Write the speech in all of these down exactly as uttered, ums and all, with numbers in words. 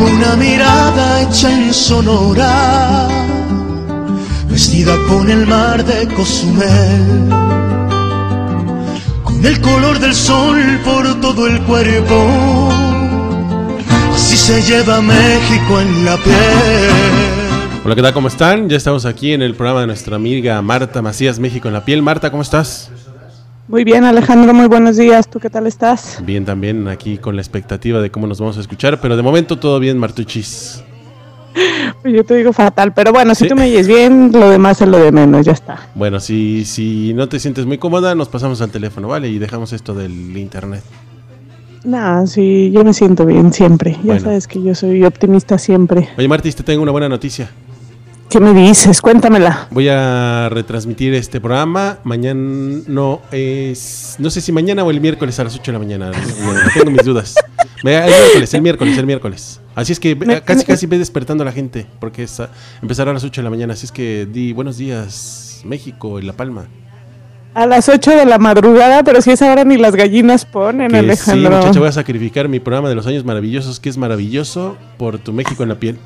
como una mirada hecha en Sonora, vestida con el mar de Cozumel, con el color del sol por todo el cuerpo, así se lleva México en la piel. Hola, ¿qué tal? ¿Cómo están? Ya estamos aquí en el programa de nuestra amiga Marta Macías, México en la piel. Marta, ¿cómo estás? Muy bien, Alejandro, muy buenos días. ¿Tú qué tal estás? Bien, también aquí con la expectativa de cómo nos vamos a escuchar, pero de momento todo bien, Martuchis. Pues yo te digo fatal, pero bueno, si ¿Sí? tú me oyes bien, lo demás es lo de menos, ya está. Bueno, si, si no te sientes muy cómoda, nos pasamos al teléfono, ¿vale? Y dejamos esto del internet. No, sí, yo me siento bien siempre. Ya Bueno. sabes que yo soy optimista siempre. Oye, Martis, te tengo una buena noticia. ¿Qué me dices? Cuéntamela. Voy a retransmitir este programa. Mañana no es. No sé si mañana o el miércoles a las ocho de la mañana. Tengo mis dudas. El miércoles, el miércoles, el miércoles. Así es que casi casi ve despertando a la gente. Porque es a, empezará a las ocho de la mañana. Así es que di buenos días, México y La Palma. A las ocho de la madrugada, pero si es ahora ni las gallinas ponen, Que Alejandro. sí, muchacha, voy a sacrificar mi programa de los años maravillosos, que es maravilloso, por tu México en la piel.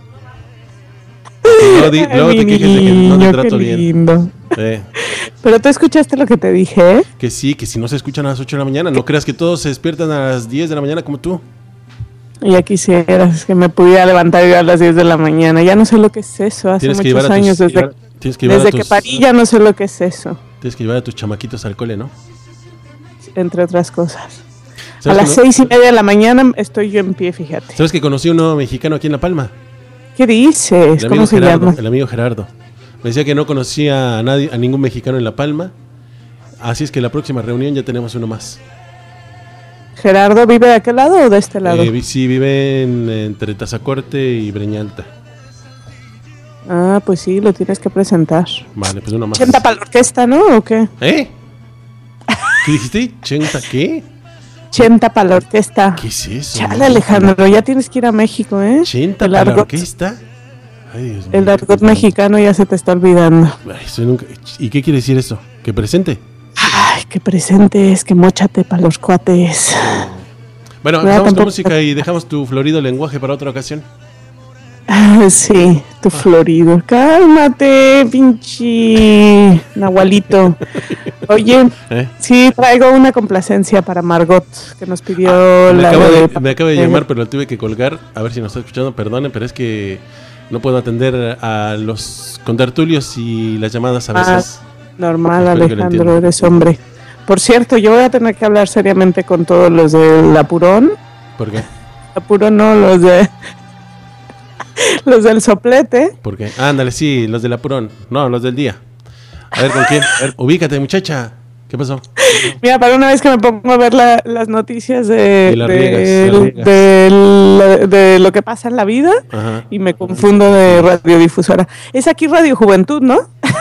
Luego, di, luego te quejes de que no te trato bien. Eh. Pero tú escuchaste lo que te dije, ¿eh? Que sí, que si no se escuchan a las ocho de la mañana, no creas que todos se despiertan a las diez de la mañana como tú. Ya quisieras que me pudiera levantar yo a las diez de la mañana. Ya no sé lo que es eso. Hace Tienes que muchos llevar a tus- años, desde, llevar- tienes que llevar desde a tus- que parí ya no sé lo que es eso, Tienes que llevar a tus chamaquitos al cole, ¿no? entre otras cosas. A ¿Sabes las que no- seis y media de la mañana estoy yo en pie, fíjate. ¿Sabes que conocí a un nuevo mexicano aquí en La Palma? ¿Qué dices? El ¿Cómo amigo se Gerardo, llama? el amigo Gerardo. Me decía que no conocía a nadie, a ningún mexicano en La Palma. Así es que la próxima reunión ya tenemos uno más. ¿Gerardo vive de aquel lado o de este lado? Eh, vi- sí, vive en- entre Tazacorte y Breñalta. Ah, pues sí, lo tienes que presentar. Vale, pues uno más. Chenta para la orquesta, ¿no? ¿O qué? ¿Eh? ¿Qué dijiste? ¿Chenta qué? Chenta para la orquesta. ¿Qué es eso? Chale, Alejandro, ya tienes que ir a México, ¿eh? ¿Chenta El para la argot, orquesta? Ay, Dios mío. el argot mexicano ya se te está olvidando. Ay, eso nunca- ¿Y qué quiere decir eso? ¿Que presente? Ay, qué presentes, que móchate para los cuates. Bueno, No, empezamos con tampoco- música y dejamos tu florido lenguaje para otra ocasión. Ah, sí, tu florido. Cálmate, pinche Nahualito. Oye, ¿Eh? sí, traigo una complacencia para Margot, que nos pidió Ah, me, la acaba de... de, me acaba de llamar, pero lo tuve que colgar. A ver si nos está escuchando, perdonen, pero es que no puedo atender a los contertulios y las llamadas a Ah, veces. normal, Espero que lo Alejandro, entiendan. eres hombre. Por cierto, yo voy a tener que hablar seriamente con todos los del apurón. ¿Por qué? Apurón no, los de... los del soplete. ¿Por qué? Ándale, sí, los del apurón. No, los del día. A ver, ¿con quién? A ver, ubícate, muchacha. ¿Qué pasó? Mira, para una vez que me pongo a ver la- las noticias de, Y la de- riegas, la riegas. de lo- de lo que pasa en la vida Ajá. y me confundo de radiodifusora. Es aquí Radio Juventud, ¿no?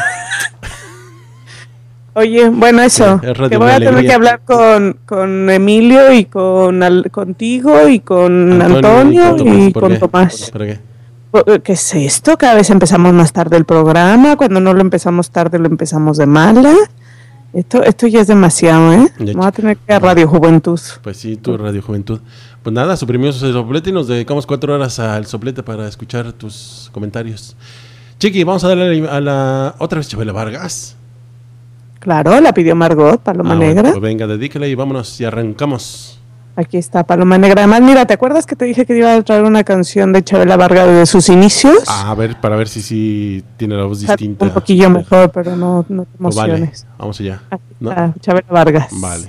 Oye, bueno, eso, Sí, es Radio que voy a Alegría. tener que hablar con, con Emilio y con al- contigo y con Antonio, Tomás, y ¿por con qué? Tomás. ¿Por qué? ¿Qué es esto? Cada vez empezamos más tarde el programa. Cuando no lo empezamos tarde, lo empezamos de mala. Esto, esto ya es demasiado, ¿eh? Ya, Vamos a tener que ir a Radio Juventud. Pues sí, tu Radio Juventud. Pues nada, suprimimos el soplete y nos dedicamos cuatro horas al soplete para escuchar tus comentarios. Chiqui, vamos a darle a la otra vez Chabela Vargas. Claro, la pidió Margot, Paloma Ah, bueno, Negra. pues venga, dedícala y vámonos y arrancamos. Aquí está Paloma Negra. Además, mira, ¿te acuerdas que te dije que iba a traer una canción de Chabela Vargas de sus inicios? Ah, a ver, para ver si sí tiene la voz O sea, distinta. un poquillo mejor, pero no, no te Pues vale, emociones. vamos allá. Aquí ¿No? está Chabela Vargas. Vale.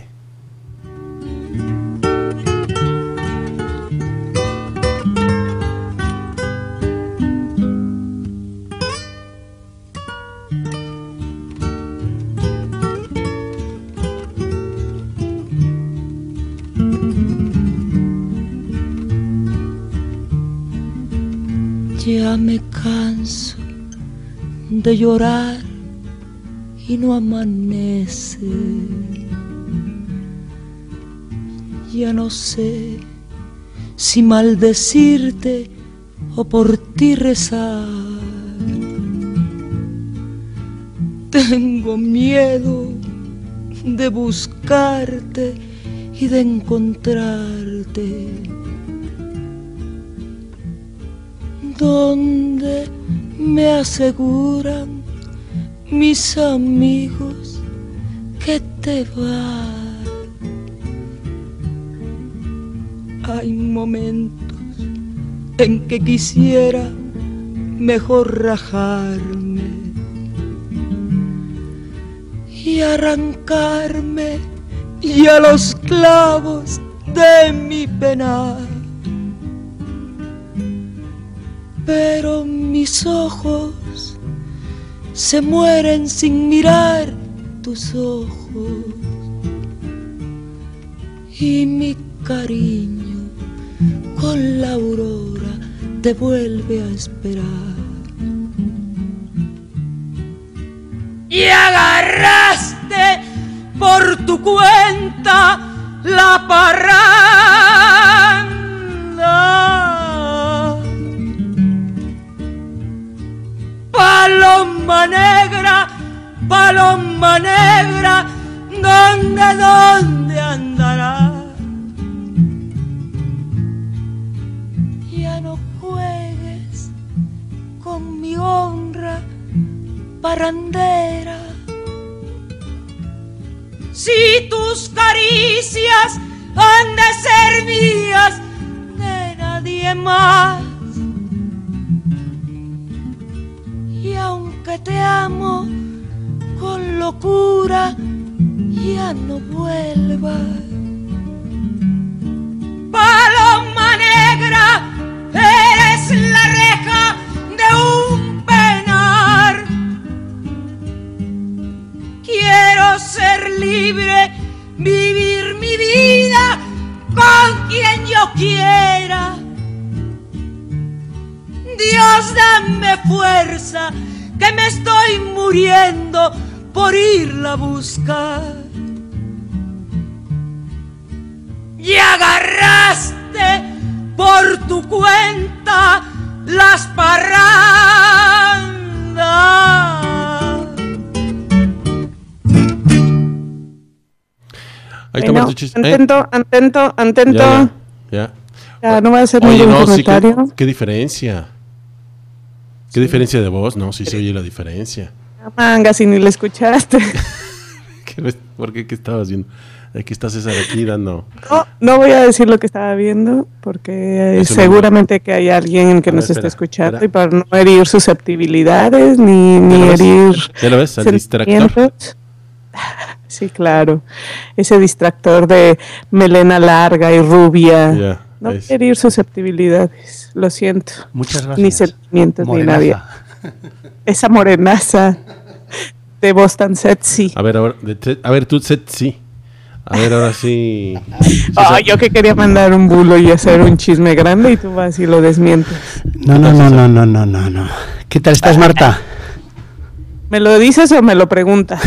Ya me canso de llorar y no amanece. Ya no sé si maldecirte o por ti rezar. Tengo miedo de buscarte y de encontrarte. donde me aseguran mis amigos que te vas. Hay momentos en que quisiera mejor rajarme y arrancarme ya los clavos de mi penar, pero mis ojos se mueren sin mirar tus ojos y mi cariño con la aurora te vuelve a esperar. Y agarraste por tu cuenta la parranda, paloma negra, paloma negra, ¿dónde, dónde andará? Ya no juegues con mi honra parrandera. Si tus caricias han de ser mías, de nadie más. Y aunque te amo con locura, ya no vuelvas. Paloma negra, eres la reja de un penar. Quiero ser libre, vivir mi vida con quien yo quiera. Dios, dame fuerza, que me estoy muriendo por irla a buscar. Y agarraste por tu cuenta las parrandas. Ahí está, Bueno, Martuchis. antento, ¿Eh? antento, antento. Ya, ya, ya. Ya, no voy a hacer Oye, ningún no, sí, comentario. qué, qué diferencia. ¿Qué Sí. diferencia de voz? No, sí se oye la diferencia. Manga, si ni la escuchaste. ¿Qué, ¿Por qué? ¿Qué estabas viendo? Aquí está César aquí dando... No, no voy a decir lo que estaba viendo, porque Eso no. seguramente que hay alguien que A nos ver, esté espera, escuchando, espera. y para no herir susceptibilidades, ni, ni ¿Ya lo ves? herir ¿Ya lo ves? Al distractor. sentimientos. Sí, claro. Ese distractor de melena larga y rubia. Ya, no es. herir susceptibilidades, lo siento. Muchas gracias. Ni sentimientos, Morenaza. ni nadie. Esa morenaza de voz tan sexy. A ver, ahora, de te- a ver, tú, Set, sí. A ver, ahora sí. Ah, yo que quería mandar un bulo y hacer un chisme grande y tú vas y lo desmientes. No, no, no, no, no, no, no, no. ¿Qué tal estás, Marta? ¿Me lo dices o me lo preguntas?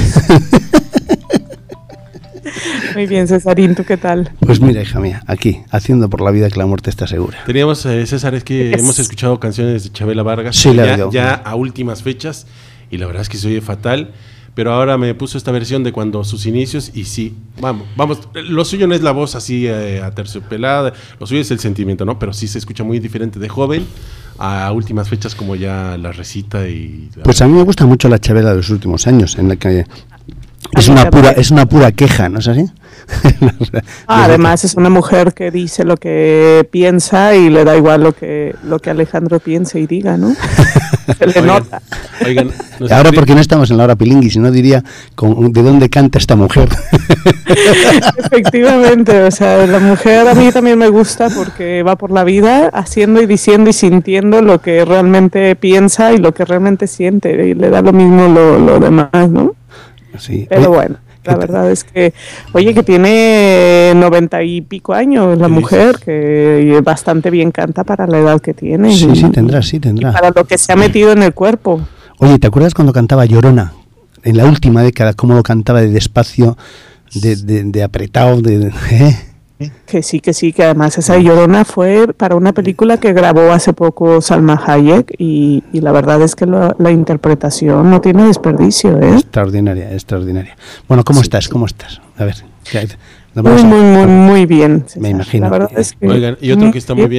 Muy bien, Cesarín, ¿tú qué tal? Pues mira, hija mía, aquí, haciendo por la vida que la muerte está segura. Teníamos, eh, César, es que Yes. hemos escuchado canciones de Chabela Vargas. Sí, la ya, oído. ya a últimas fechas. Y la verdad es que se oye fatal. Pero ahora me puso esta versión de cuando sus inicios. Y sí, vamos, vamos. Lo suyo no es la voz así eh, aterciopelada. Lo suyo es el sentimiento, ¿no? Pero sí se escucha muy diferente de joven a últimas fechas, como ya la recita y. Pues a mí me gusta mucho la Chabela de los últimos años, en la que es mí una también. pura, es una pura queja, ¿no es así? Ah, además es una mujer que dice lo que piensa y le da igual lo que lo que Alejandro piense y diga, ¿no? Se le Oigan, nota. Oigan, nos Ahora escri- porque no estamos en la hora pilingui, si no diría con- de dónde canta esta mujer. Efectivamente, o sea, la mujer a mí también me gusta porque va por la vida haciendo y diciendo y sintiendo lo que realmente piensa y lo que realmente siente y le da lo mismo lo, lo demás, ¿no? Sí. Pero Oye, bueno, ¿qué la tal? verdad es que, oye, que tiene noventa y pico años la ¿Qué mujer, dices? que bastante bien canta para la edad que tiene. Sí, y- sí, tendrá, sí, y tendrá. para lo que se ha metido en el cuerpo. Oye, ¿te acuerdas cuando cantaba Llorona? En la última década, cómo lo cantaba de despacio, de, de, de apretado, de... ¿eh? Que sí, que sí, que además esa Llorona fue para una película que grabó hace poco Salma Hayek y, y la verdad es que lo- la interpretación no tiene desperdicio, ¿eh? Extraordinaria, extraordinaria. Bueno, ¿cómo estás? ¿Cómo estás? A ver, ¿qué hay? Nos Muy, vamos a- muy, muy, muy bien. César. Me imagino. La verdad es que Oigan, y otro que está muy bien.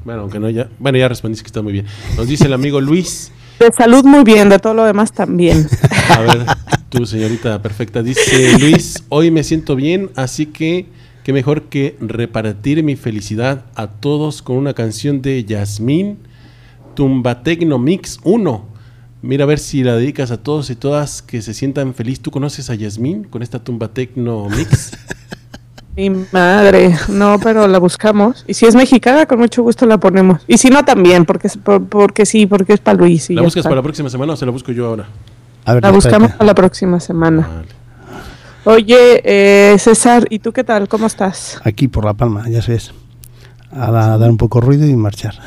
Bueno, aunque no ya... Bueno, ya respondiste que está muy bien. Nos dice el amigo Luis. De salud muy bien, de todo lo demás también. A ver, tu señorita perfecta. Dice Luis, hoy me siento bien, así que qué mejor que repartir mi felicidad a todos con una canción de Yasmín, Tumba Tecno Mix uno. Mira a ver si la dedicas a todos y todas que se sientan feliz. ¿Tú conoces a Yasmín con esta Tumba Tecno Mix? Mi madre, no, pero la buscamos. Y si es mexicana, con mucho gusto la ponemos. Y si no, también, porque, por, porque sí, porque es para Luis. ¿La buscas está. para la próxima semana o se la busco yo ahora? A ver, la buscamos para la próxima semana. Vale. Oye, eh, César, ¿y tú qué tal? ¿Cómo estás? Aquí por La Palma, ya sabes. A, la, a dar un poco ruido y marchar.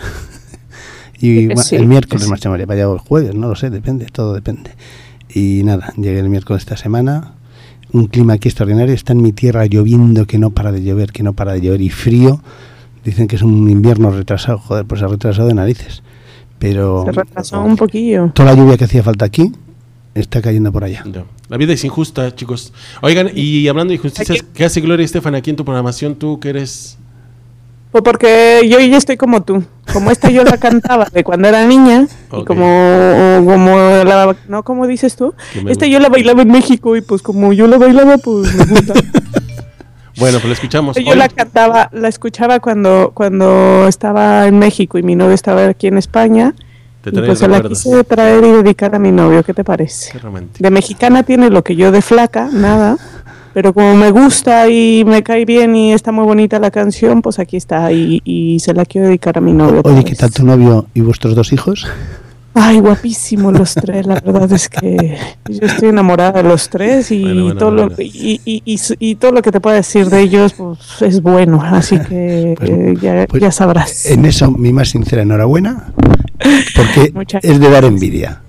Y sí, el miércoles sí. marchamos, vaya el jueves, no lo sé, depende, todo depende. Y nada, llegué el miércoles esta semana. Un clima aquí extraordinario, está en mi tierra lloviendo, que no para de llover, que no para de llover, y frío. Dicen que es un invierno retrasado, joder, pues se ha retrasado de narices. Pero se retrasó un poquillo. Toda la lluvia que hacía falta aquí está cayendo por allá. No. La vida es injusta, chicos. Oigan, y hablando de injusticias, ¿qué hace Gloria Estefan aquí en tu programación? Tú que eres... Pues porque yo ya estoy como tú. Como esta yo la cantaba de cuando era niña, okay. y como, como la, no, como dices tú, esta gusta. Yo la bailaba en México y pues como yo la bailaba, pues me gusta. Bueno, pues la escuchamos. Yo hoy. la cantaba, la escuchaba cuando, cuando estaba en México y mi novio estaba aquí en España. Te y pues se la quise traer y dedicar a mi novio, ¿qué te parece? Qué romántico. De mexicana tiene lo que yo de flaca, nada. Pero como me gusta y me cae bien y está muy bonita la canción, pues aquí está y, y se la quiero dedicar a mi novio. Oye, ¿qué tal tu novio y vuestros dos hijos? Ay, guapísimos los tres, la verdad es que yo estoy enamorada de los tres y, bueno, bueno, todo, bueno. Lo, y, y, y, y todo lo que te pueda decir de ellos pues, es bueno, así que pues, eh, ya, pues, ya sabrás. En eso mi más sincera enhorabuena, porque es de dar envidia.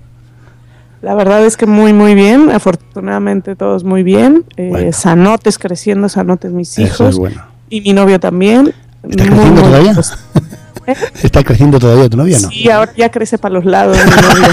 La verdad es que muy, muy bien. Afortunadamente todos muy bien. Eh, bueno. Sanotes creciendo, sanotes mis hijos. Eso es bueno. Y mi novio también. ¿Está muy, creciendo muy todavía? ¿Eh? ¿Está creciendo todavía tu novia, no? Sí, ahora ya crece para los lados mi novio.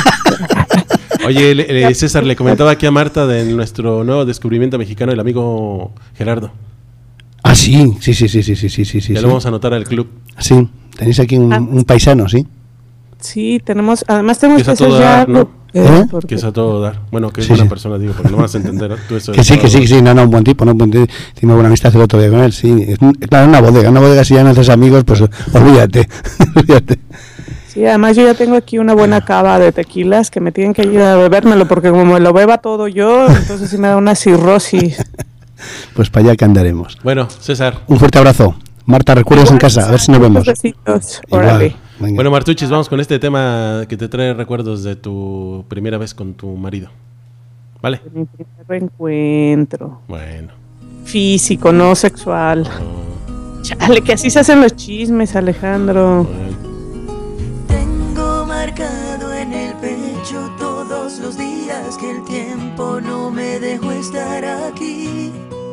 Oye, le, le, César, le comentaba aquí a Marta de nuestro nuevo descubrimiento mexicano, el amigo Gerardo. Ah, sí, sí, sí, sí, sí, sí, sí, sí. Ya sí. lo vamos a anotar al club. Sí, tenéis aquí un, ah. un paisano, ¿sí? Sí, tenemos, además tenemos que hacer ya... Dar, ¿no? Eh, que es a todo dar. Bueno, que es sí, buena sí. persona, digo, porque no vas a entender tú eso. Que sí, que sí, que sí, no, no, un buen tipo, no, un buen tipo. Tiene buena amistad el otro día con él, sí. Es, claro, una bodega, una bodega, si ya no haces amigos, pues olvídate, olvídate. Sí, además yo ya tengo aquí una buena cava de tequilas que me tienen que ayudar a bebérmelo, porque como me lo beba todo yo, entonces sí me da una cirrosis. Pues para allá que andaremos. Bueno, César. Un fuerte abrazo. Marta, recuerdos en casa, a ver si nos vemos. Besitos, órale. Venga. Bueno, Martuchis, vamos con este tema que te trae recuerdos de tu primera vez con tu marido. ¿Vale? Mi primer reencuentro. Bueno. Físico, no sexual. Oh. Chale, que así se hacen los chismes, Alejandro. Bueno. Tengo marcado en el pecho todos los días que el tiempo no me dejó estar aquí.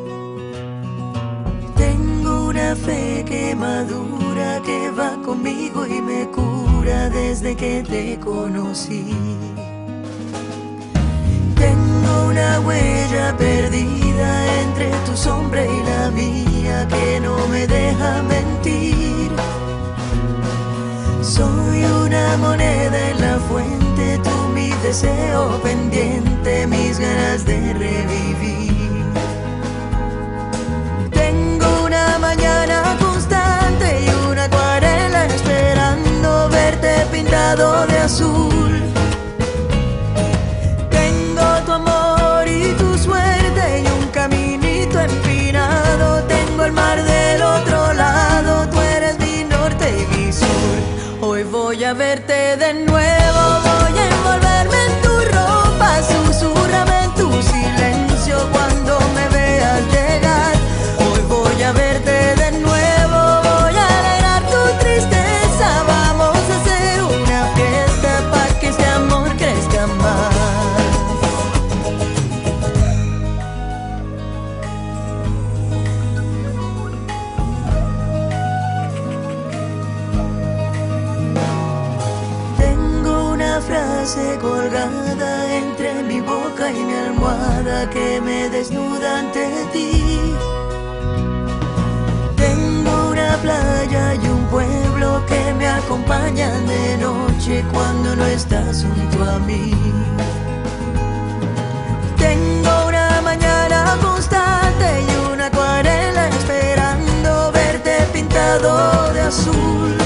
Tengo una fe que madura, que va conmigo y me cura desde que te conocí. Tengo una huella perdida entre tu sombra y la mía que no me deja mentir. Soy una moneda en la fuente, tú mi deseo pendiente, mis ganas de revivir. Tengo una mañana constante y una acuarela esperando verte pintado de azul. Tengo tu amor y tu suerte y un caminito empinado. Tengo el mar del otro lado, tú eres mi norte y mi sur. Hoy voy a verte de nuevo, voy a envolverme en tu ropa, susurrame en tu silencio cuando me veas llegar. Hoy voy a verte de nuevo, voy a alegrar tu tristeza. Vamos a hacer una fiesta para que este amor crezca más. Tengo una frase colgada entre mi boca y mi almohada que me desnuda ante ti. Tengo una playa y un pueblo que me acompañan de noche cuando no estás junto a mí. Tengo una mañana constante y una acuarela esperando verte pintado de azul.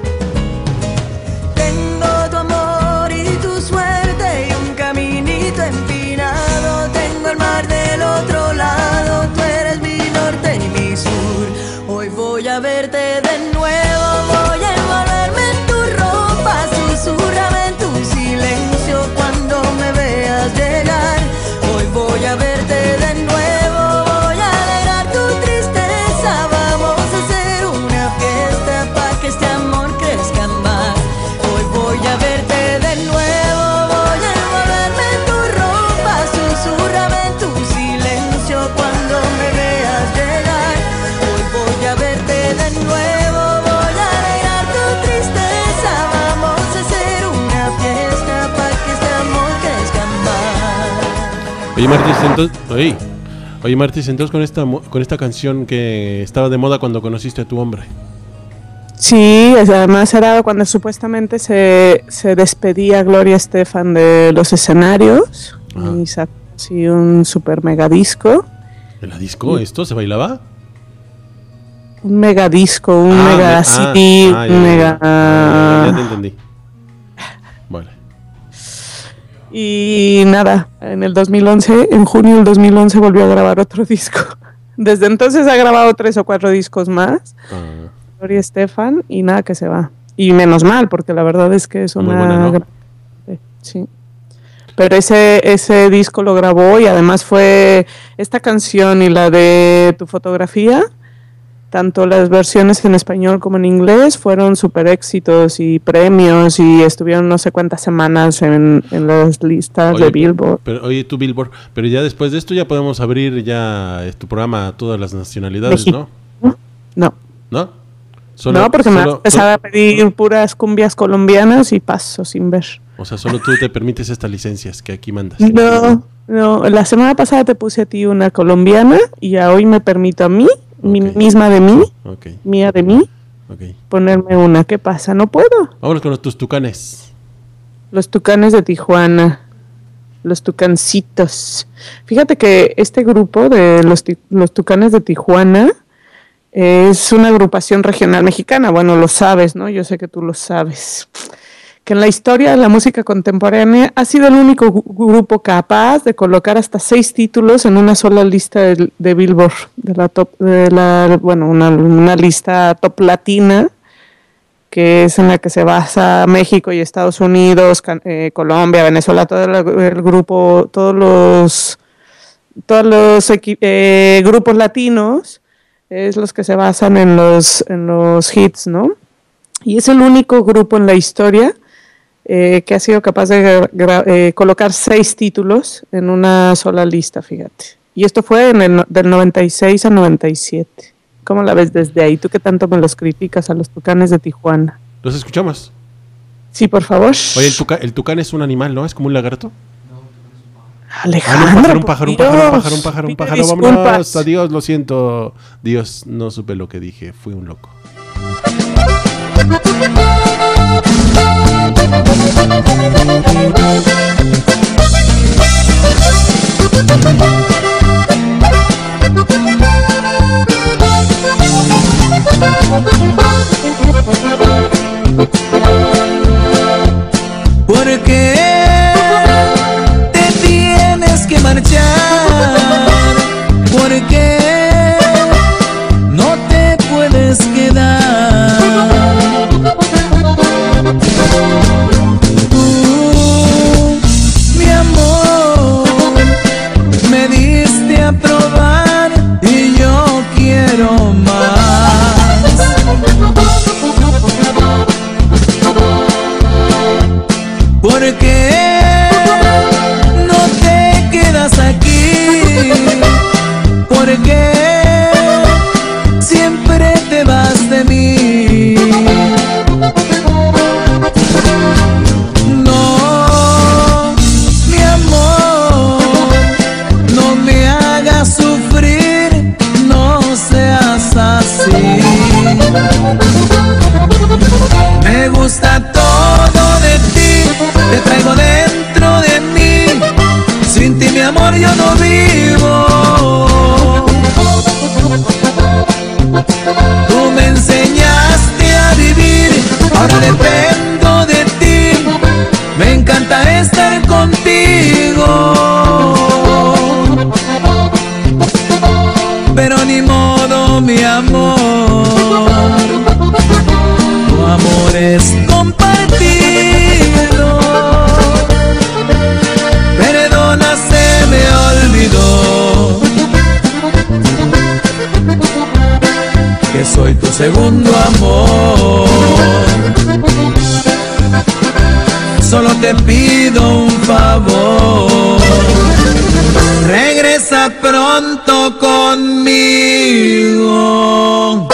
Tengo tu amor y tu suerte y un caminito empinado. Tengo el mar del otro lado, tú eres mi norte y mi sur. Hoy voy a verte de nuevo, voy a envolverme en tu ropa, susurrame en tu silencio cuando me veas llegar. Hoy voy a verte de nuevo, voy a alegrar tu tristeza. Vamos a hacer una fiesta para que este amor crezca más. Hoy voy a verte de nuevo, voy a envolverme en tu ropa, susurrame en tu silencio cuando me veas llegar. Hoy voy a verte de nuevo, voy a alegrar tu tristeza. Vamos a hacer una fiesta para que este amor crezca más. Oye, Martis, entonces, oye, oye, Martis, entonces con esta con esta canción que estaba de moda cuando conociste a tu hombre. Sí, además era cuando supuestamente se, se despedía Gloria Estefan de los escenarios. Ajá. Y sacó así un super mega disco. ¿En la disco? ¿Esto se bailaba? Un mega disco, un ah, mega me, C D, ah, ah, ya, un mega... Ya, ya, ya, ya te entendí. Vale. Y nada, en el dos mil once, en junio del dos mil once volvió a grabar otro disco. Desde entonces ha grabado tres o cuatro discos más. Ah. Gloria Estefan, y nada, que se va. Y menos mal, porque la verdad es que es una... buena, ¿no? Sí. Pero ese, ese disco lo grabó y además fue esta canción y la de Tu fotografía, tanto las versiones en español como en inglés fueron súper éxitos y premios y estuvieron no sé cuántas semanas en, en las listas oye, de Billboard. Pero, oye, tu Billboard, pero ya después de esto ya podemos abrir ya tu programa a todas las nacionalidades, México. ¿no? No. ¿No? Solo, no, porque solo, me vas a empezar a pedir puras cumbias colombianas y paso sin ver. O sea, solo tú te permites estas licencias que aquí mandas. No, no. La semana pasada te puse a ti una colombiana y ya hoy me permito a mí, okay. mi misma de mí, okay. mía de mí, okay. ponerme una. ¿Qué pasa? No puedo. Vámonos con los, tus tucanes. Los tucanes de Tijuana. Los tucancitos. Fíjate que este grupo de los, los tucanes de Tijuana es una agrupación regional mexicana. Bueno, lo sabes, ¿no? Yo sé que tú lo sabes. Que en la historia de la música contemporánea ha sido el único gu- grupo capaz de colocar hasta seis títulos en una sola lista de, de Billboard, de la top, de la, bueno, una, una lista top latina, que es en la que se basa México y Estados Unidos, eh, Colombia, Venezuela, todo el, el grupo, todos los, todos los equi- eh, grupos latinos. Es los que se basan en los, en los hits, ¿no? Y es el único grupo en la historia eh, que ha sido capaz de gra- eh, colocar seis títulos en una sola lista, fíjate. Y esto fue en el, del noventa y seis al noventa y siete. ¿Cómo la ves desde ahí? ¿Tú qué tanto me los criticas a los tucanes de Tijuana? ¿Los escuchamos? Sí, por favor. Oye, el, tuca- el tucán es un animal, ¿no? ¿Es como un lagarto? Alejandro, un pájaro, un pájaro, un pájaro, un pájaro, un pájaro, un pájaro. Vámonos, adiós, lo siento. Dios, no supe lo que dije, fui un loco. ¿Por qué te tienes que marchar? ¿Por qué no te puedes quedar? Tú, mi amor, me dices amor es compartido. Perdona, se me olvidó que soy tu segundo amor. Solo te pido un favor, regresa pronto conmigo.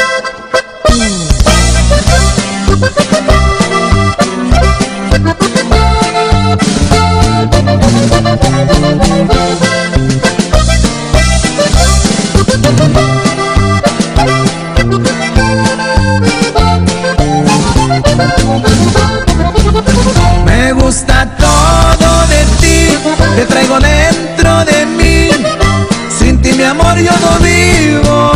Me gusta todo de ti, te traigo dentro de mí. Sin ti, mi amor, yo no vivo.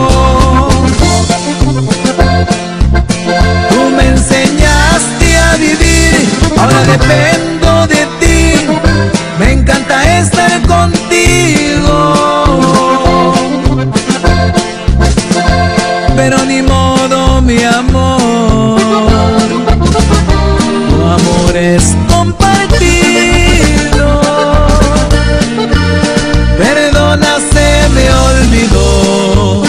Tú me enseñaste a vivir, ahora dependo de ti. Me encanta estar contigo, pero ni modo, mi amor. Tu amor es compartido. Perdona, se me olvidó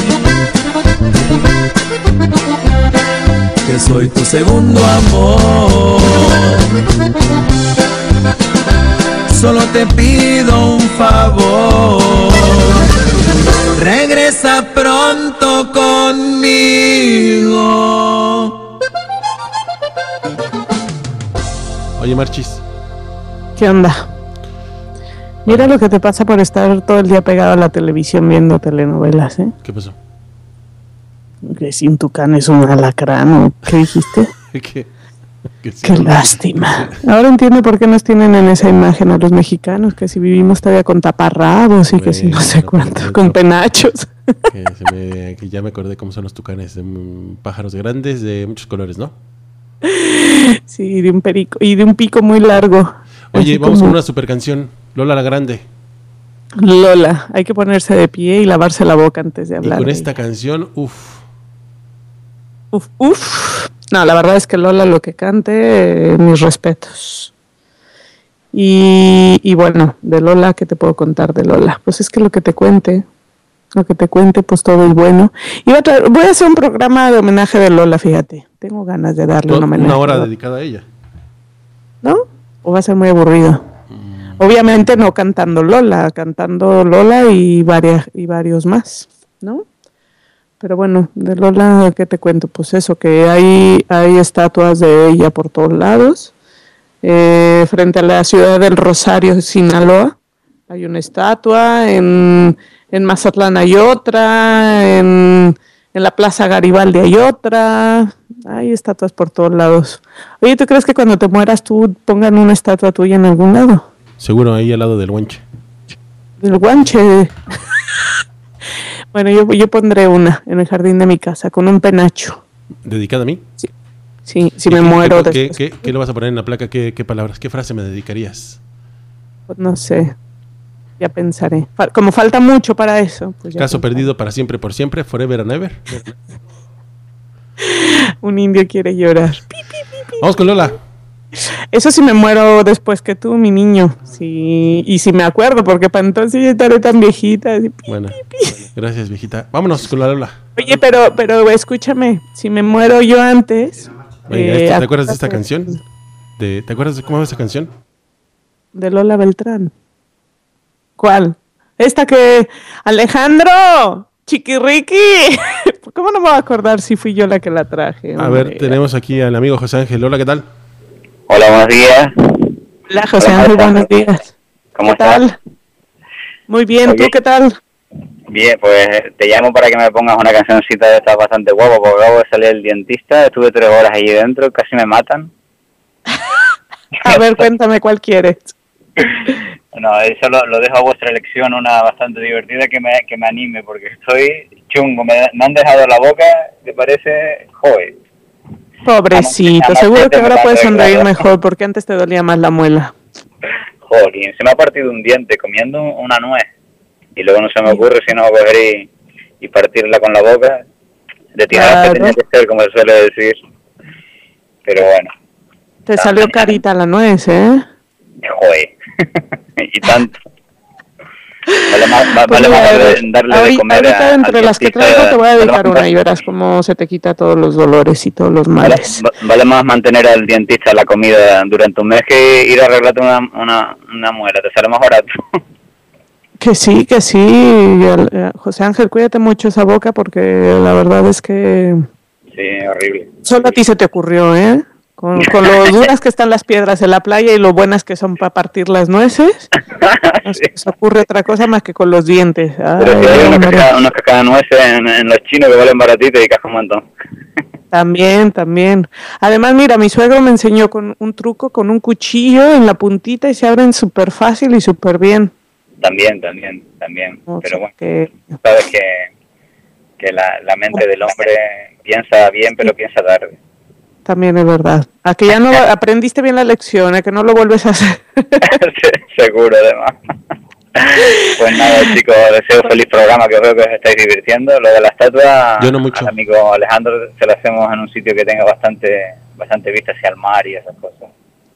que soy tu segundo amor. Solo te pido un favor, regresa pronto conmigo. Oye, Marchis. ¿Qué onda? Mira lo que te pasa por estar todo el día pegado a la televisión viendo telenovelas, ¿eh? ¿Qué pasó? Que sin tucán es un alacrán, ¿o qué dijiste? ¿Qué? ¿Qué, Qué lástima. Ahora entiendo por qué nos tienen en esa imagen a los mexicanos, que si vivimos todavía con taparrabos y bueno, que si no sé cuánto, no, con penachos. Que, se me, que ya me acordé cómo son los tucanes, de, um, pájaros grandes de muchos colores, ¿no? Sí, de un perico y de un pico muy largo. Oye, así vamos como... con una super canción, Lola la Grande. Lola, hay que ponerse de pie y lavarse la boca antes de hablar. Y con esta canción, uff. Uf, uf. No, la verdad es que Lola lo que cante, eh, mis respetos. Y, y bueno, de Lola, ¿qué te puedo contar de Lola? Pues es que lo que te cuente, lo que te cuente, pues todo es bueno. Y voy a, traer, voy a hacer un programa de homenaje de Lola, fíjate. Tengo ganas de darle un homenaje. Una hora dedicada a ella. ¿No? ¿O va a ser muy aburrido? Mm. Obviamente no cantando Lola, cantando Lola y, varias, y varios más, ¿no? Pero bueno, de Lola, ¿qué te cuento? Pues eso, que hay, hay estatuas de ella por todos lados. Eh, frente a la ciudad del Rosario, Sinaloa, hay una estatua. En, en Mazatlán hay otra. En, en la Plaza Garibaldi hay otra. Hay estatuas por todos lados. Oye, ¿tú crees que cuando te mueras tú pongan una estatua tuya en algún lado? Seguro, ahí al lado del guanche. Del guanche. Bueno, yo, yo pondré una en el jardín de mi casa, con un penacho. ¿Dedicada a mí? Sí, sí si me muero. ¿Qué, qué, qué, ¿Qué le vas a poner en la placa? ¿Qué, ¿Qué palabras? ¿Qué frase me dedicarías? Pues no sé, ya pensaré. Como falta mucho para eso. Pues ya Caso pensaré. perdido para siempre, por siempre, forever and ever. Un indio quiere llorar. Pi, pi, pi, pi. Vamos con Lola. Eso sí me muero después que tú, mi niño. Sí, y si me acuerdo, porque para entonces ya estaré tan viejita. Así, pi, bueno, pi, pi. Gracias, viejita. Vámonos con la Lola. Oye, pero, pero escúchame, si me muero yo antes... Venga, eh, ¿te acuerdas de esta canción? De, ¿Te acuerdas de cómo va esa canción? De Lola Beltrán. ¿Cuál? Esta que... Alejandro, Chiquirriqui. ¿Cómo no me voy a acordar si fui yo la que la traje? A hombre. ver, tenemos aquí al amigo José Ángel. Lola, ¿qué tal? Hola, buenos días. Hola, José Ángel, buenos días. ¿Cómo ¿Qué tal? estás? Muy bien, ¿tú qué tal? Bien, pues te llamo para que me pongas una cancioncita de esta bastante guapa, porque acabo de salir del dentista, estuve tres horas allí dentro, casi me matan. A ver, cuéntame cuál quieres. No, eso lo, lo dejo a vuestra elección, una bastante divertida que me, que me anime, porque estoy chungo, me, me han dejado la boca, ¿te parece? Joder. Pobrecito, seguro que ahora puedes sonreír mejor, porque antes te dolía más la muela. Joder, se me ha partido un diente comiendo una nuez, y luego no se me ocurre sino coger y, y partirla con la boca, de tirar claro. Que tenía que ser, como se suele decir. pero bueno. Te salió mañana. Carita la nuez, ¿eh? Joder. Y tanto. Vale más, vale pues más darle, darle ahorita, de comer ahorita a, entre las que traigo te voy a dedicar vale una y verás cómo se te quita todos los dolores y todos los males. Vale, vale más mantener al dentista la comida durante un mes que ir a arreglarte una, una, una muela, te sale más barato. Que sí, que sí. José Ángel, cuídate mucho esa boca porque la verdad es que... Sí, horrible. Solo a ti se te ocurrió, ¿eh? Con, con lo duras que están las piedras en la playa y lo buenas que son para partir las nueces, no se les ocurre otra cosa más que con los dientes. Ay, pero si hay unos caca, unos caca de nueces en, en los chinos que valen baratitos y caja un montón. También, también. Además, mira, mi suegro me enseñó con un truco, con un cuchillo en la puntita y se abren súper fácil y súper bien. También, también, también. O pero sea bueno, que... sabes que, que la, la mente del hombre piensa bien, pero piensa tarde. También es verdad. A que ya no aprendiste bien la lección, a que no lo vuelves a hacer. Sí, seguro, además. Pues nada, chicos, deseo feliz programa, que veo que os estáis divirtiendo. Lo de la estatua, yo no mucho. Al amigo Alejandro se lo hacemos en un sitio que tenga bastante bastante vista hacia el mar y esas cosas.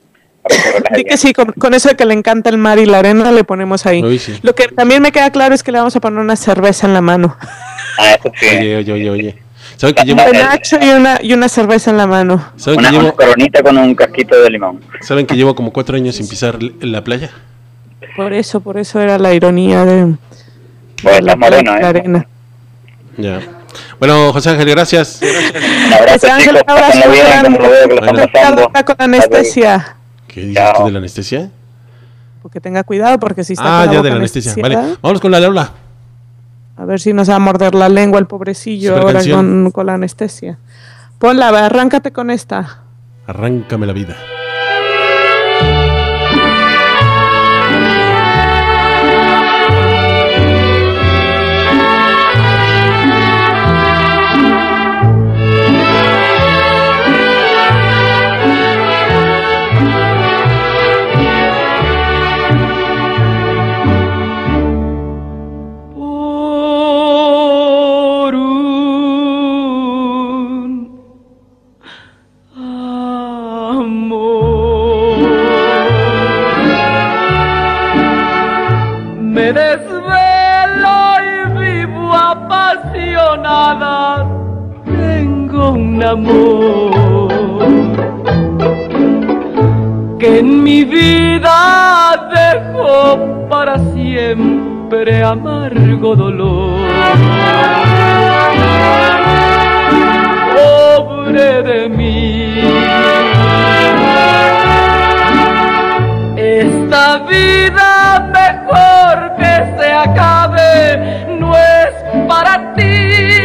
Sí que sí, con, con eso de que le encanta el mar y la arena le ponemos ahí. Uy, sí. Lo que también me queda claro es que le vamos a poner una cerveza en la mano. Ah, eso sí. Oye, oye, oye, oye. ¿Saben que llevo un penacho y una, y una cerveza en la mano? ¿Saben una, que llevo... una coronita con un casquito de limón. ¿Saben que llevo como cuatro años sin pisar en la playa? Por eso, por eso era la ironía de, pues de la, moreno, la ¿eh? arena. Ya. Bueno, José Ángel, gracias. gracias. Un abrazo, José Ángel, chicos. un abrazo Pásenlo bien, grande. como lo veo que lo Bueno. están pasando. Con anestesia. ¿Qué dices tú de la anestesia? Porque tenga cuidado, porque si está Ah, con ya la de la anestesia. Vale, vámonos con la Lola. A ver si nos va a morder la lengua el pobrecillo Super ahora canción. con, con la anestesia. Ponla, arráncate con esta. Arráncame la vida. Tengo un amor que en mi vida dejó para siempre amargo dolor. Pobre de mí, esta vida mejor que se acabe no es para ti.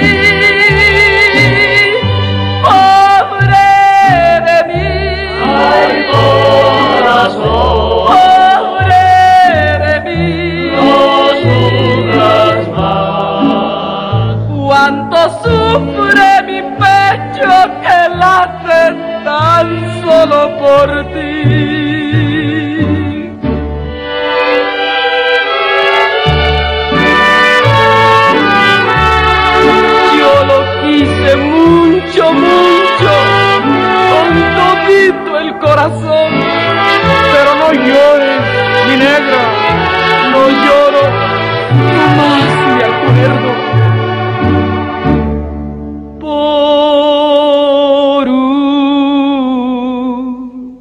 Pobre de mí, ay corazón, pobre de mí, no sufras más. Cuánto sufre mi pecho que late tan solo por ti. Mucho, mucho, con todito el corazón, pero no llores, mi negra, no lloro, nomás me acuerdo por un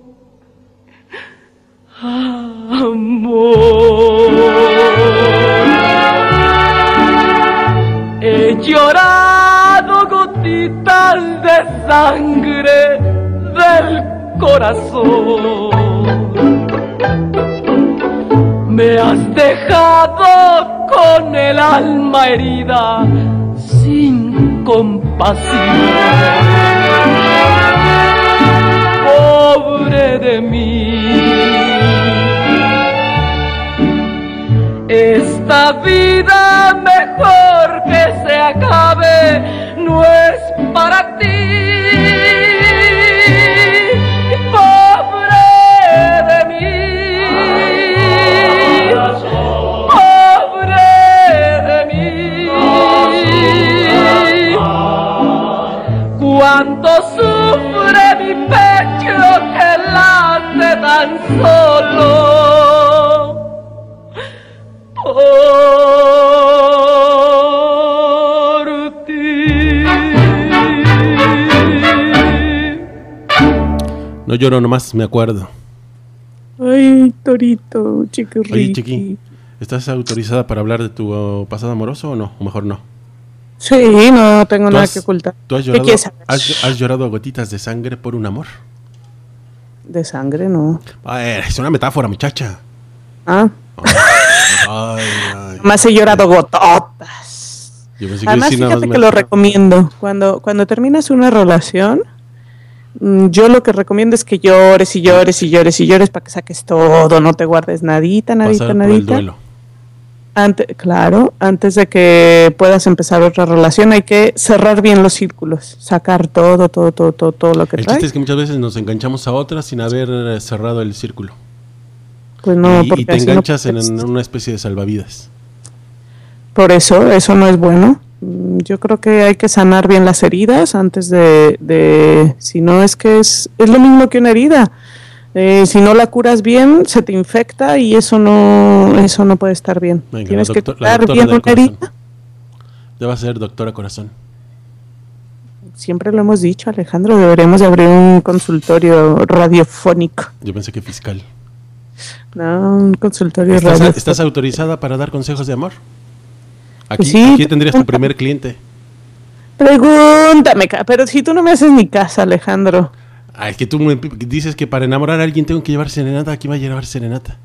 amor. He llorado gotitas de sangre del corazón. Me has dejado con el alma herida sin compasión. Pobre de mí, esta vida mejor que se acabe no es para ti. Pobre de mí, pobre de mí. cuánto sufre mi pecho que late tan solo por ti. No lloro nomás, me acuerdo. Ay, Torito, chiquirri. Oye, Chiqui, ¿estás autorizada para hablar de tu uh, pasado amoroso o no? O mejor no. Sí, no tengo nada has, que ocultar. ¿Tú has ¿Qué llorado, quieres saber? has, has llorado a gotitas de sangre por un amor? De sangre, no. Ay, es una metáfora, muchacha. Ah. Ay, ay. Más he llorado gototas. Yo pensé que Además, sí, nada fíjate más que me... lo recomiendo. Cuando, cuando terminas una relación, yo lo que recomiendo es que llores y llores y llores y llores para que saques todo, no te guardes nadita, nadita, Pasar por nadita. el duelo. Antes, claro, antes de que puedas empezar otra relación hay que cerrar bien los círculos, sacar todo, todo, todo, todo, todo lo que El traes. chiste es que muchas veces nos enganchamos a otras sin haber cerrado el círculo. Pues no, y, porque y te así no enganchas puedes. en, en una especie de salvavidas. Por eso, eso no es bueno. Yo creo que hay que sanar bien las heridas antes de, de si no es que es, es lo mismo que una herida. Eh, si no la curas bien, se te infecta y eso no, eso no puede estar bien. Venga, Tienes la que doctor- la curar doctora bien del una corazón. herida. Ya va a ser doctora corazón. Siempre lo hemos dicho, Alejandro, deberíamos de abrir un consultorio radiofónico. Yo pensé que fiscal. No, un consultorio ¿Estás, radiofónico. ¿Estás autorizada para dar consejos de amor? Aquí, Pues sí. aquí tendrías tu primer cliente. Pregúntame, ca- pero si tú no me haces ni caso, Alejandro. Ah, es que tú me dices que para enamorar a alguien tengo que llevar serenata. Aquí va a llevar serenata.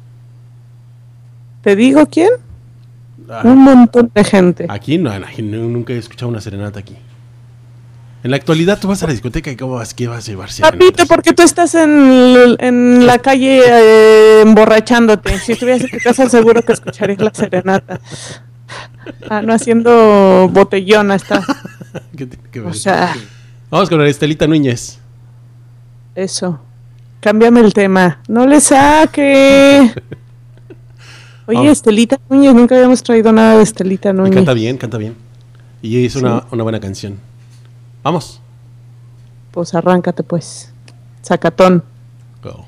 ¿Te digo quién? Ah, Un montón de gente. aquí no, no, no, nunca he escuchado una serenata aquí. En la actualidad tú vas a la discoteca y ¿cómo vas, qué vas a llevar serenata? Papito, porque tú estás en, en la calle eh, emborrachándote. Si estuvieras en tu casa, seguro que escucharías la serenata. Ah, no, haciendo botellona está. ¿Qué tiene que ver? O sea, Vamos con la Estelita Núñez. eso. Cámbiame el tema. No le saque. Oye, Vamos. Estelita Núñez, nunca habíamos traído nada de Estelita Me Núñez. canta bien, canta bien. Y es una, Sí. una buena canción. Vamos. Pues arráncate, pues. Sacatón. Go.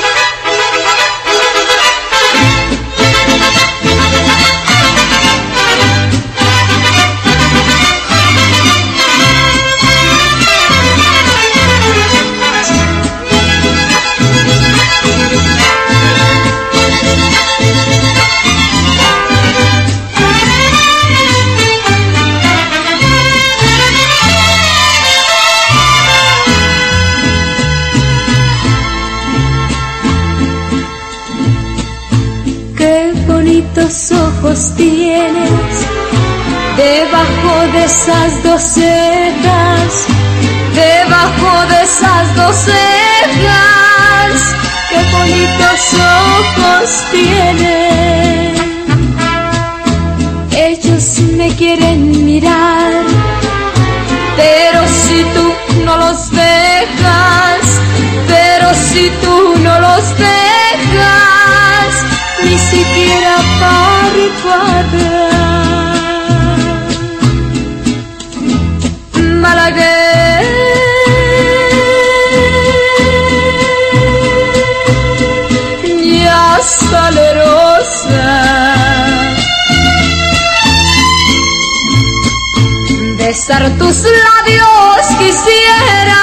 Qué bonitos ojos tienes debajo de esas dos cejas, debajo de esas dos cejas. Qué bonitos ojos tienes. Ellos me quieren mirar, pero si tú no los dejas, pero si tú no los dejas, ni siquiera parpadear. Malagueña salerosa, besar tus labios quisiera,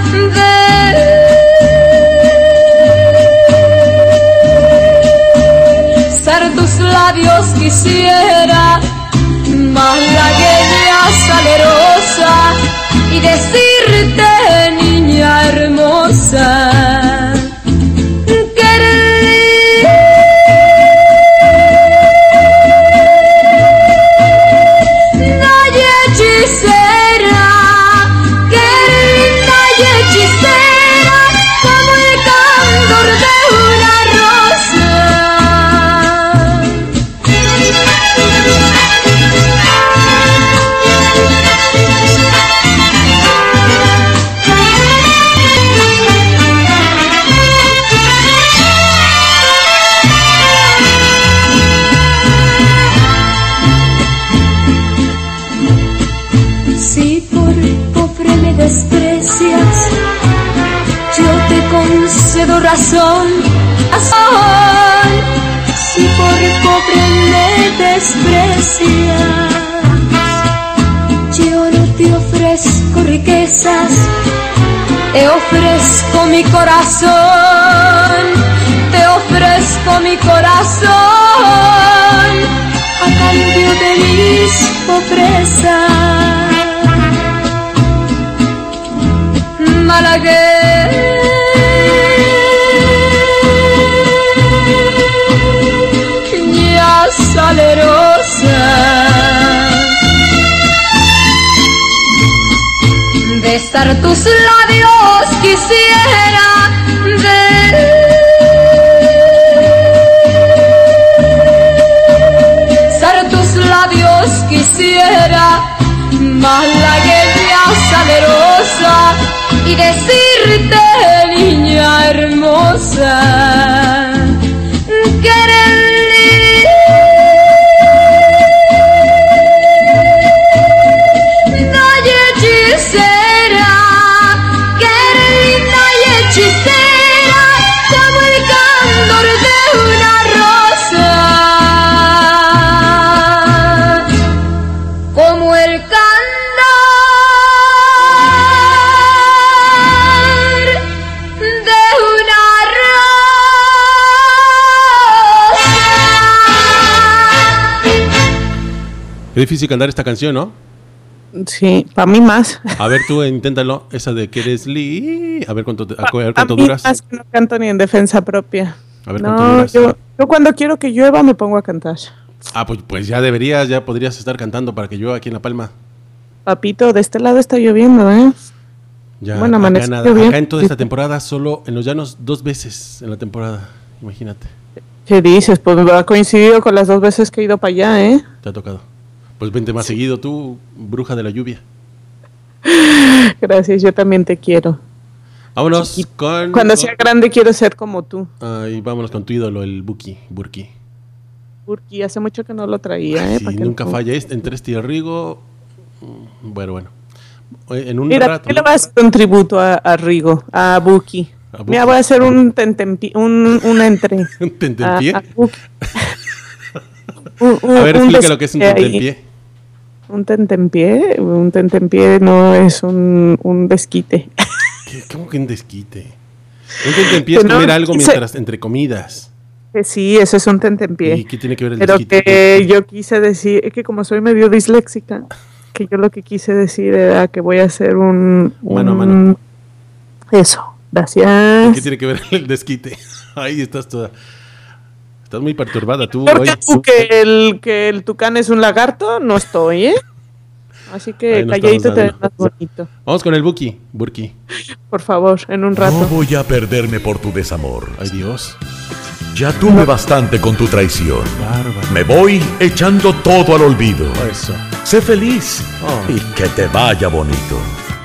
besar tus labios quisiera, malagueña salerosa, y decirte, niña hermosa, desprecias, yo te concedo razón, razón, si por pobre me desprecias. Yo no te ofrezco riquezas, te ofrezco mi corazón, te ofrezco mi corazón a cambio de mis pobrezas. Malagueña salerosa, besar tus labios quisiera, besar tus labios quisiera, malagueña salerosa, y decirte, niña hermosa, que eres linda y hechicera, que eres linda y hechicera, como el candor de una rosa, como el candor Es difícil cantar esta canción, ¿no? Sí, para mí más. A ver, tú inténtalo, esa de que eres li... A ver cuánto, te, a ver cuánto a mí duras. Más que no canto ni en defensa propia. A ver no, cuánto duras. Yo, yo cuando quiero que llueva me pongo a cantar. Ah, pues, pues ya deberías, ya podrías estar cantando para que llueva aquí en La Palma. Papito, de este lado está lloviendo, ¿eh? Ya, bueno, acá, nada, acá en toda esta temporada, solo en Los Llanos dos veces en la temporada, imagínate. ¿Qué dices? Pues me ha coincidido con las dos veces que he ido para allá, ¿eh? Te ha tocado. Pues vente más sí. seguido tú, bruja de la lluvia. Gracias, yo también te quiero. Vámonos Chiquito. con... Cuando con... sea grande quiero ser como tú. Ay, vámonos con tu ídolo, el Buki, Burki. Burki, hace mucho que no lo traía, ¿eh? Sí, nunca no... falla. Entre este y Rigo... Bueno, bueno. En un Mira, rato... ¿qué le vas a hacer un tributo a, a Rigo, a Buki? A Buki. Mira, voy a hacer un tentempié, un, un entre. ¿Un tentempié? A, a, un, un, a ver, explica lo que es un tentempié. Un tentempié, un tentempié no es un, un desquite. ¿Qué? ¿Cómo que un desquite? Un tentempié es no, comer algo mientras se... entre comidas. Que sí, eso es un tentempié. ¿Y qué tiene que ver el Pero desquite? que yo quise decir, es que como soy medio disléxica, que yo lo que quise decir era que voy a hacer un... un mano a mano. Eso, gracias. ¿Qué tiene que ver el desquite? Ahí estás toda... Estás muy perturbada tú Porque hoy. Tú que el, que el tucán es un lagarto, no estoy, ¿eh? Así que no calladito te ves más bonito. Vamos con el Buki, Burki. Por favor, en un rato. No voy a perderme por tu desamor. Ay, Dios. Ya tuve no. bastante con tu traición. Bárbaro. Me voy echando todo al olvido. Eso. Sé feliz oh. y que te vaya bonito.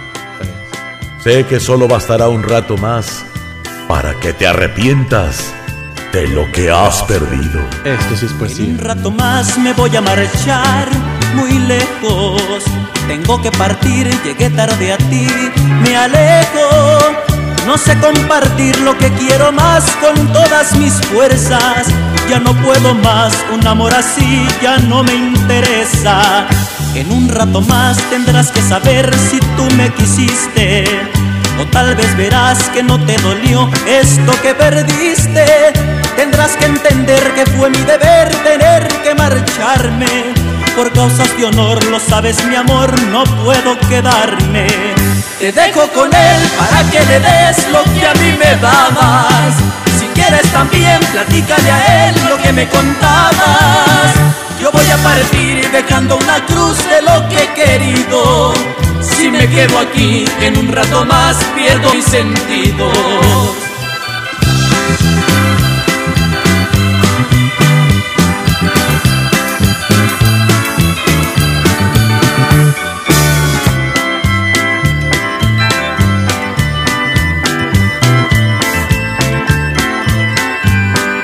Sé que solo bastará un rato más para que te arrepientas de lo que has perdido. Esto sí es poesía. En un rato más me voy a marchar muy lejos. Tengo que partir, llegué tarde a ti, me alejo. No sé compartir lo que quiero más con todas mis fuerzas. Ya no puedo más, un amor así ya no me interesa. En un rato más tendrás que saber si tú me quisiste. O tal vez verás que no te dolió esto que perdiste. Tendrás que entender que fue mi deber tener que marcharme. Por causas de honor, lo sabes mi amor, no puedo quedarme. Te dejo con él para que le des lo que a mí me dabas. Si quieres también platícale a él lo que me contabas. Yo voy a partir dejando una cruz de lo que he querido. Si me quedo aquí, en un rato más pierdo mis sentidos.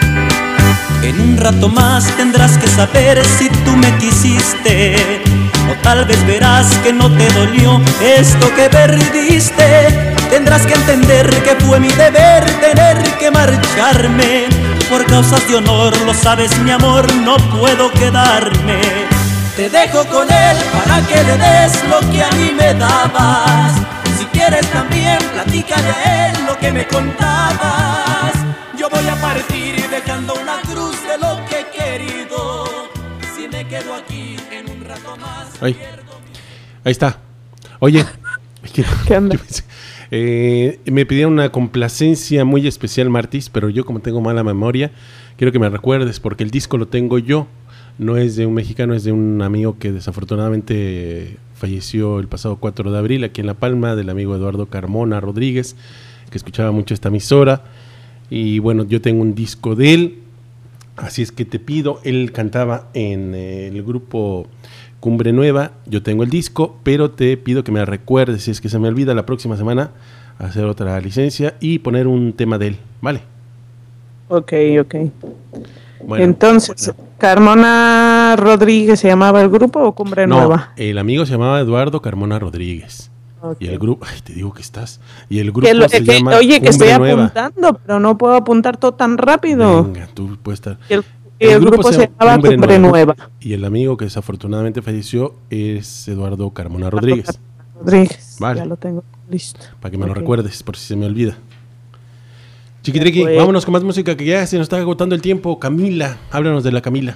En un rato más tendrás que saber si tú me quisiste. O tal vez verás que no te dolió esto que perdiste. Tendrás que entender que fue mi deber tener que marcharme. Por causas de honor, lo sabes mi amor, no puedo quedarme. Te dejo con él para que le des lo que a mí me dabas. Si quieres también, platícale a él lo que me contabas. Yo voy a partir dejando una cruz de lo que he querido. Si me quedo aquí en un rato más. Ahí, ahí está. Oye, ¿qué onda? Eh, me pidieron una complacencia muy especial, Martis, pero yo como tengo mala memoria, quiero que me recuerdes porque el disco lo tengo yo. No es de un mexicano, es de un amigo que desafortunadamente falleció el pasado cuatro de abril aquí en La Palma, del amigo Eduardo Carmona Rodríguez, que escuchaba mucho esta emisora. Y bueno, yo tengo un disco de él, así es que te pido, él cantaba en eh, el grupo Cumbre Nueva, yo tengo el disco, pero te pido que me recuerdes, si es que se me olvida la próxima semana, hacer otra licencia y poner un tema de él, ¿vale? Ok, ok. Bueno, entonces, bueno. ¿Carmona Rodríguez se llamaba el grupo o Cumbre no, Nueva? El amigo se llamaba Eduardo Carmona Rodríguez. Okay. Y el grupo, ay, te digo que estás. Y el grupo que lo, se que, llama Oye, que Cumbre estoy Nueva. apuntando, pero no puedo apuntar todo tan rápido. Venga, tú puedes estar. El, el, el grupo, grupo se llamaba Cumbre, Cumbre Nueva. Nueva. Y el amigo que desafortunadamente falleció es Eduardo Carmona Rodríguez. Rodríguez, vale. Ya lo tengo listo. Para que me okay. lo recuerdes, por si se me olvida. Chiquitriqui, pues, vámonos con más música que ya se nos está agotando el tiempo. Camila, háblanos de la Camila.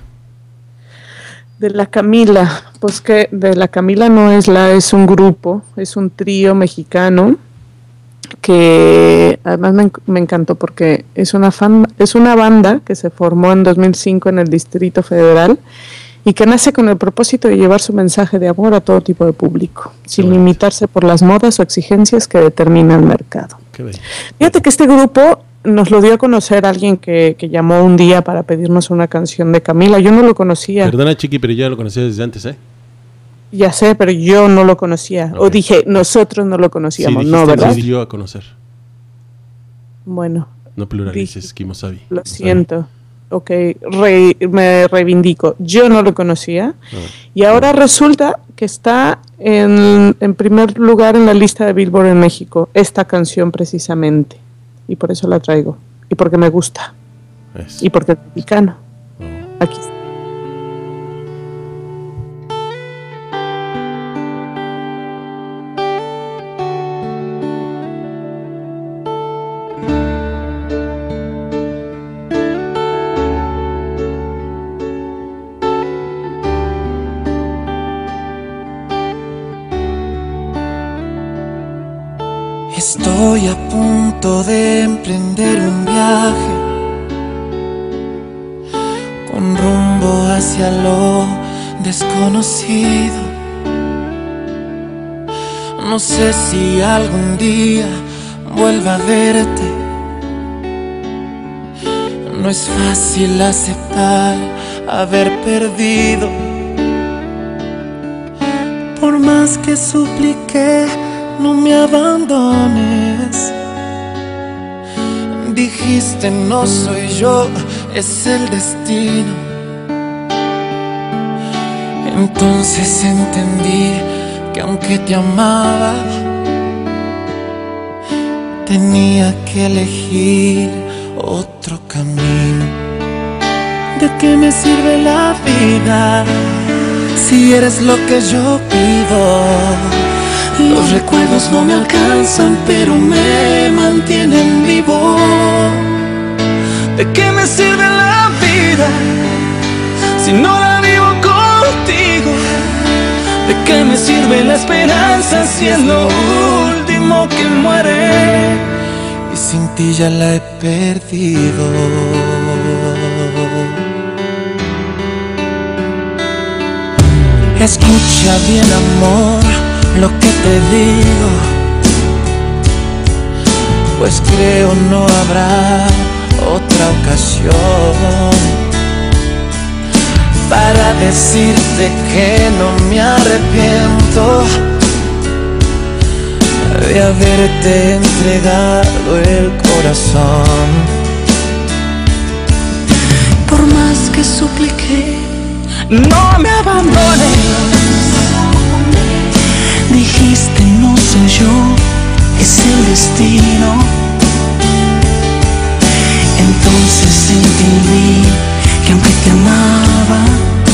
De la Camila, pues que de la Camila no es la, es un grupo, es un trío mexicano que además me, me encantó porque es una fan, es una banda que se formó en dos mil cinco en el Distrito Federal y que nace con el propósito de llevar su mensaje de amor a todo tipo de público, sin bueno. limitarse por las modas o exigencias que determina el mercado. Qué bien. Fíjate que este grupo nos lo dio a conocer alguien que, que llamó un día para pedirnos una canción de Camila. Yo no lo conocía. Perdona, Chiqui, pero ya lo conocía desde antes, ¿eh? Ya sé, pero yo no lo conocía. Okay. O dije, nosotros no lo conocíamos, sí, ¿no? ¿Verdad? Sí, dio a conocer. Bueno. No pluralices, Kimosabi. Lo siento. Ok, Re, me reivindico. Yo no lo conocía. Ah, y ahora ah. resulta que está en, en primer lugar en la lista de Billboard en México. Esta canción precisamente. Y por eso la traigo. Y porque me gusta. Eso. Y porque es mexicano. Oh. Aquí está. Estoy a punto de emprender un viaje con rumbo hacia lo desconocido. No sé si algún día vuelva a verte. No es fácil aceptar haber perdido. Por más que supliqué, no me abandones. Dijiste no soy yo, es el destino. Entonces entendí que aunque te amaba, tenía que elegir otro camino. ¿De qué me sirve la vida si eres lo que yo pido? Los recuerdos no me alcanzan, pero me mantienen vivo. ¿De qué me sirve la vida si no la vivo contigo? ¿De qué me sirve la esperanza si es lo último que muere? Y sin ti ya la he perdido. Escucha bien, amor, lo que te digo, pues creo no habrá otra ocasión para decirte que no me arrepiento de haberte entregado el corazón. Por más que supliqué, no me abandones. Dijiste no soy yo, es el destino. Entonces entendí que aunque te amaba,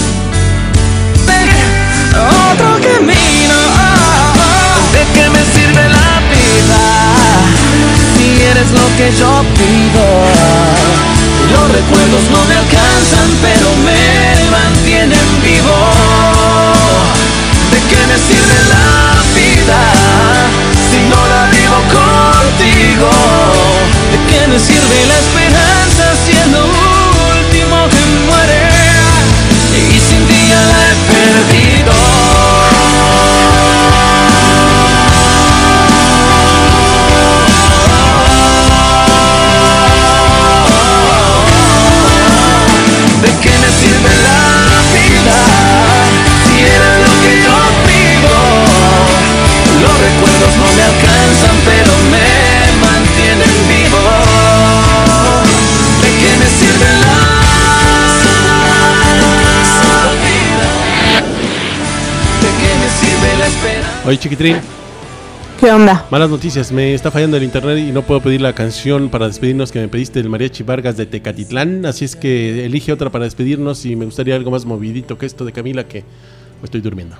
otro camino. ¿De qué me sirve la vida si eres lo que yo pido? Los recuerdos no me alcanzan, pero me mantienen vivo. ¿De qué me sirve la vida si no la vivo contigo? ¿De qué me sirve la esperanza siendo último que muere? Y sin ti ya la he perdido. ¿De qué me sirve la vida si eres lo que yo pido? Los recuerdos no me alcanzan, pero me mantienen vivo. ¿De qué me sirve la vida? ¿De qué me sirve la esperanza? Oye, Chiquitrín. ¿Qué onda? Malas noticias, me está fallando el internet y no puedo pedir la canción para despedirnos que me pediste del Mariachi Vargas de Tecatitlán, así es que elige otra para despedirnos y me gustaría algo más movidito que esto de Camila, que me estoy durmiendo.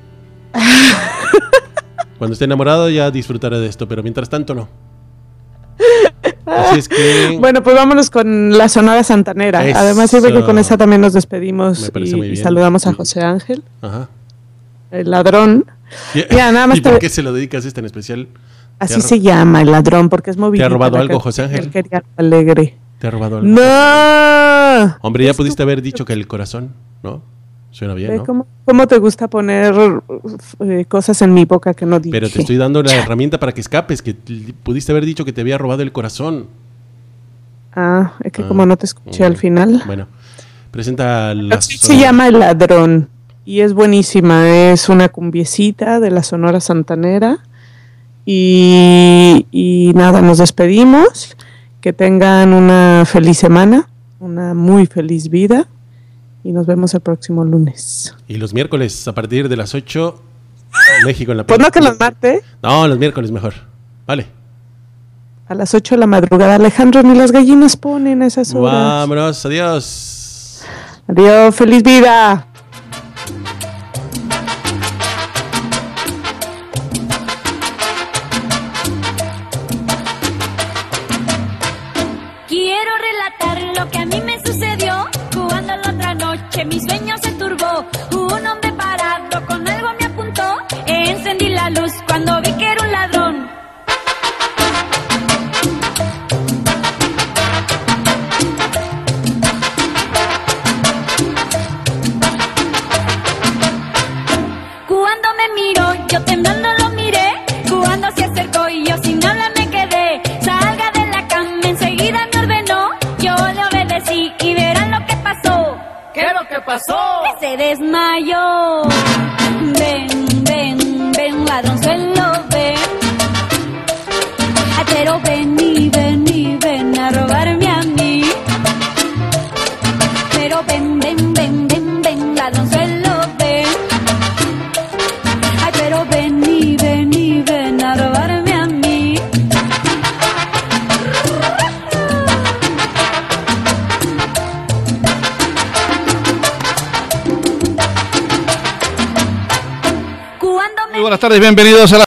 Cuando esté enamorado ya disfrutaré de esto, pero mientras tanto no. Así es que... Bueno, pues vámonos con la Sonora Santanera. Eso. Además, yo creo que con esa también nos despedimos y, muy y bien. saludamos a José Ángel, Ajá. el ladrón. ¿Y, Ya, nada más ¿y por te- qué se lo dedicas este en especial? Así ¿Te ha ro- se llama, el ladrón, porque es movido. ¿Te ha robado algo, José Ángel? Él quería algo alegre. ¿Te ha robado algo? ¡No! Hombre, ya pudiste haber dicho que el corazón, ¿no? Suena bien, Ve ¿no? ¿Cómo, cómo te gusta poner eh, cosas en mi boca que no dije? Pero te estoy dando la herramienta para que escapes, que t- pudiste haber dicho que te había robado el corazón. Ah, es que Ah, como no te escuché mm, al final. Bueno, presenta la Así se llama El Ladrón y es buenísima. Es una cumbiecita de la Sonora Santanera. Y, y nada, nos despedimos. Que tengan una feliz semana, una muy feliz vida. Y nos vemos el próximo lunes. Y los miércoles a partir de las ocho, México en la Pues no que los martes, No, los miércoles mejor. Vale. a las ocho de la madrugada. Alejandro, ni las gallinas ponen a esas horas. Vámonos, adiós. Adiós, feliz vida. Quiero relatar lo que a mí me sucedió. Jugando la otra noche mi sueño se turbó. Un hombre parado con algo me apuntó. Encendí la luz cuando vi que era un ladrón. Cuando me miró, yo temblando lo miré. Cuando se acercó y yo sin hablar me quedé. Salga de la cama, enseguida me ordenó. Yo le obedecí y verán lo que pasó. ¿Qué es lo que pasó? Se desmayó. Ven, ven, ven, ladronzuelo, ven. Ay, pero ven y ven y ven a robarme a mí. Pero ven, ven, ven, ven, ven, ladronzuelo, ven. Ay, pero ven y ven y ven a robarme a mí. Muy buenas tardes, bienvenidos a la